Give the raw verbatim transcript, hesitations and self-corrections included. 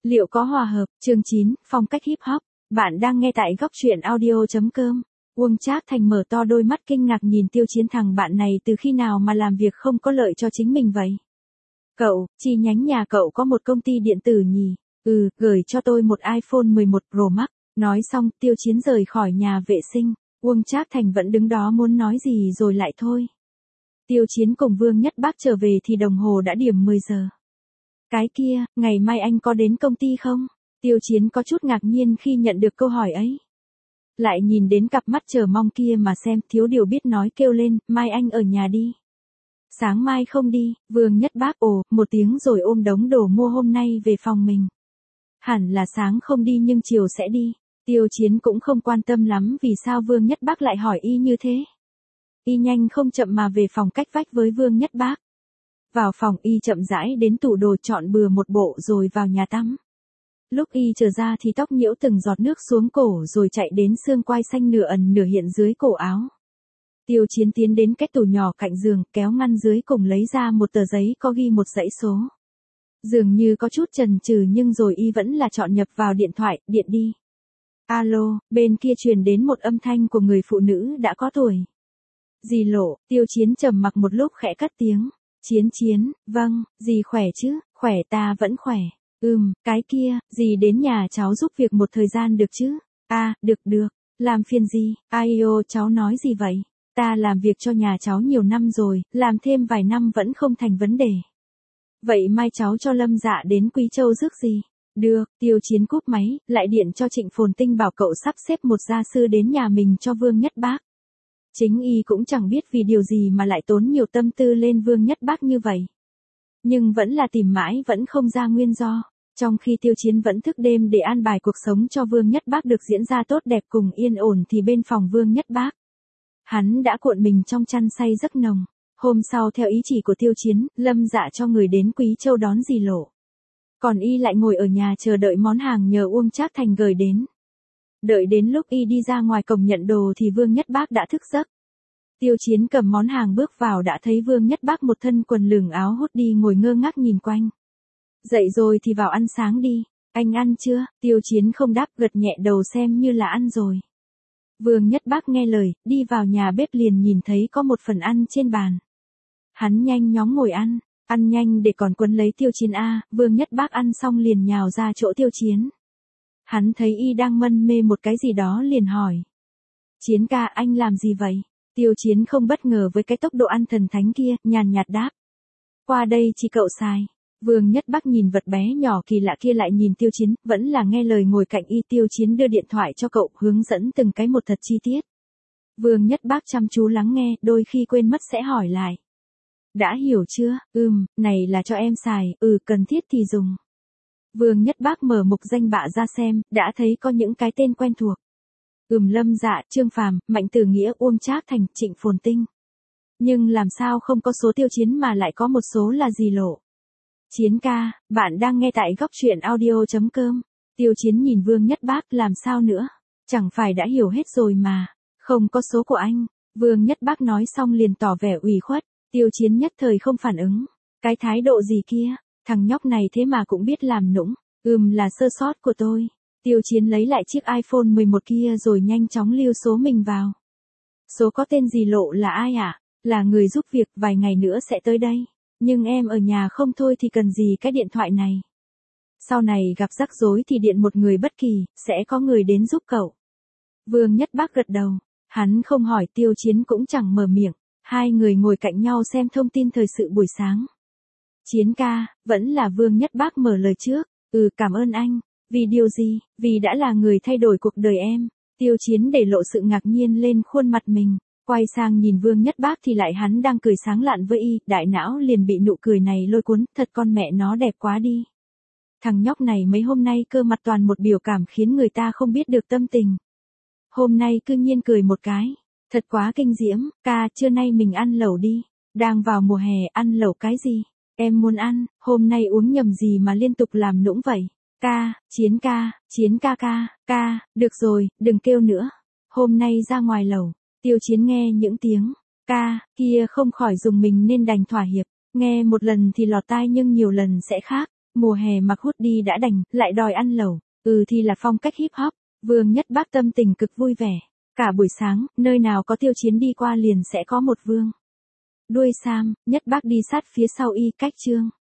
Liệu có hòa hợp? Chương chín, phong cách hip hop. Bạn đang nghe tại góc truyện audio chấm com. Uông Trác Thành mở to đôi mắt kinh ngạc nhìn Tiêu Chiến, thằng bạn này từ khi nào mà làm việc không có lợi cho chính mình vậy? Cậu, chi nhánh nhà cậu có một công ty điện tử nhỉ? Ừ, gửi cho tôi một iPhone mười một Pro Max. Nói xong, Tiêu Chiến rời khỏi nhà vệ sinh. Uông Trác Thành vẫn đứng đó muốn nói gì rồi lại thôi. Tiêu Chiến cùng Vương Nhất Bác trở về thì đồng hồ đã điểm mười giờ. Cái kia, ngày mai anh có đến công ty không? Tiêu Chiến có chút ngạc nhiên khi nhận được câu hỏi ấy. Lại nhìn đến cặp mắt chờ mong kia mà xem, thiếu điều biết nói kêu lên, mai anh ở nhà đi. Sáng mai không đi, Vương Nhất Bác ồ, một tiếng rồi ôm đống đồ mua hôm nay về phòng mình. Hẳn là sáng không đi nhưng chiều sẽ đi. Tiêu Chiến cũng không quan tâm lắm vì sao Vương Nhất Bác lại hỏi y như thế. Y nhanh không chậm mà về phòng cách vách với Vương Nhất Bác. Vào phòng y chậm rãi đến tủ đồ chọn bừa một bộ rồi vào nhà tắm. Lúc y trở ra thì tóc nhiễu từng giọt nước xuống cổ rồi chạy đến xương quai xanh nửa ẩn nửa hiện dưới cổ áo. Tiêu Chiến tiến đến cái tủ nhỏ cạnh giường, kéo ngăn dưới cùng lấy ra một tờ giấy có ghi một dãy số. Dường như có chút chần chừ nhưng rồi y vẫn là chọn nhập vào điện thoại, điện đi. Alo, bên kia truyền đến một âm thanh của người phụ nữ đã có tuổi. Dì Lộ, Tiêu Chiến trầm mặc một lúc khẽ cất tiếng. Chiến Chiến, vâng, dì khỏe chứ, khỏe ta vẫn khỏe. Ừm, cái kia, dì đến nhà cháu giúp việc một thời gian được chứ? À, được được, làm phiền gì? Ai ô, cháu nói gì vậy? Ta làm việc cho nhà cháu nhiều năm rồi, làm thêm vài năm vẫn không thành vấn đề. Vậy mai cháu cho Lâm Dạ đến Quý Châu rước gì? Được, Tiêu Chiến cúp máy, lại điện cho Trịnh Phồn Tinh bảo cậu sắp xếp một gia sư đến nhà mình cho Vương Nhất Bác. Chính y cũng chẳng biết vì điều gì mà lại tốn nhiều tâm tư lên Vương Nhất Bác như vậy. Nhưng vẫn là tìm mãi vẫn không ra nguyên do. Trong khi Tiêu Chiến vẫn thức đêm để an bài cuộc sống cho Vương Nhất Bác được diễn ra tốt đẹp cùng yên ổn thì bên phòng Vương Nhất Bác. Hắn đã cuộn mình trong chăn say giấc nồng. Hôm sau theo ý chỉ của Tiêu Chiến, Lâm Dạ cho người đến Quý Châu đón dì Lộ. Còn y lại ngồi ở nhà chờ đợi món hàng nhờ Uông Trác Thành gửi đến. Đợi đến lúc y đi ra ngoài cổng nhận đồ thì Vương Nhất Bác đã thức giấc. Tiêu Chiến cầm món hàng bước vào đã thấy Vương Nhất Bác một thân quần lửng áo hốt đi ngồi ngơ ngác nhìn quanh. Dậy rồi thì vào ăn sáng đi, anh ăn chưa? Tiêu Chiến không đáp, gật nhẹ đầu xem như là ăn rồi. Vương Nhất Bác nghe lời, đi vào nhà bếp liền nhìn thấy có một phần ăn trên bàn. Hắn nhanh nhóng ngồi ăn, ăn nhanh để còn quấn lấy Tiêu Chiến a. Vương Nhất Bác ăn xong liền nhào ra chỗ Tiêu Chiến. Hắn thấy y đang mân mê một cái gì đó liền hỏi. Chiến ca, anh làm gì vậy? Tiêu Chiến không bất ngờ với cái tốc độ ăn thần thánh kia, nhàn nhạt đáp. Qua đây chỉ cậu xài. Vương Nhất Bác nhìn vật bé nhỏ kỳ lạ kia lại nhìn Tiêu Chiến, vẫn là nghe lời ngồi cạnh y. Tiêu Chiến đưa điện thoại cho cậu, hướng dẫn từng cái một thật chi tiết. Vương Nhất Bác chăm chú lắng nghe, đôi khi quên mất sẽ hỏi lại. Đã hiểu chưa? Ừm, này là cho em xài, ừ, cần thiết thì dùng. Vương Nhất Bác mở mục danh bạ ra xem, đã thấy có những cái tên quen thuộc. Ừm, Lâm Dạ, Trương Phàm, Mạnh Tử Nghĩa, Uông Trác Thành, Trịnh Phồn Tinh. Nhưng làm sao không có số Tiêu Chiến mà lại có một số là dì Lộ? Chiến ca, bạn đang nghe tại góc truyện audio chấm com. Tiêu Chiến nhìn Vương Nhất Bác, làm sao nữa? Chẳng phải đã hiểu hết rồi mà. Không có số của anh. Vương Nhất Bác nói xong liền tỏ vẻ ủy khuất. Tiêu Chiến nhất thời không phản ứng. Cái thái độ gì kia? Thằng nhóc này thế mà cũng biết làm nũng. Ừm, là sơ sót của tôi. Tiêu Chiến lấy lại chiếc iPhone mười một kia rồi nhanh chóng lưu số mình vào. Số có tên dì Lộ là ai ạ? À? Là người giúp việc, vài ngày nữa sẽ tới đây. Nhưng em ở nhà không thôi thì cần gì cái điện thoại này. Sau này gặp rắc rối thì điện một người bất kỳ, sẽ có người đến giúp cậu. Vương Nhất Bác gật đầu. Hắn không hỏi, Tiêu Chiến cũng chẳng mở miệng. Hai người ngồi cạnh nhau xem thông tin thời sự buổi sáng. Chiến ca, vẫn là Vương Nhất Bác mở lời trước. Ừ, cảm ơn anh. Vì điều gì? Vì đã là người thay đổi cuộc đời em. Tiêu Chiến để lộ sự ngạc nhiên lên khuôn mặt mình. Quay sang nhìn Vương Nhất Bác thì lại hắn đang cười sáng lạn với y, đại não liền bị nụ cười này lôi cuốn, thật con mẹ nó đẹp quá đi. Thằng nhóc này mấy hôm nay cơ mặt toàn một biểu cảm khiến người ta không biết được tâm tình. Hôm nay cư nhiên cười một cái, thật quá kinh diễm. Ca, trưa nay mình ăn lẩu đi. Đang vào mùa hè, ăn lẩu cái gì? Em muốn ăn, hôm nay uống nhầm gì mà liên tục làm nũng vậy? Ca, Chiến ca, Chiến ca ca, ca, được rồi, đừng kêu nữa. Hôm nay ra ngoài lẩu. Tiêu Chiến nghe những tiếng ca kia không khỏi dùng mình nên đành thỏa hiệp. Nghe một lần thì lọt tai nhưng nhiều lần sẽ khác. Mùa hè mặc hoodie đã đành, lại đòi ăn lẩu, ừ thì là phong cách hip hop. Vương Nhất Bác tâm tình cực vui vẻ. Cả buổi sáng, nơi nào có Tiêu Chiến đi qua liền sẽ có một Vương Đuôi Sam. Nhất Bác đi sát phía sau y cách Trương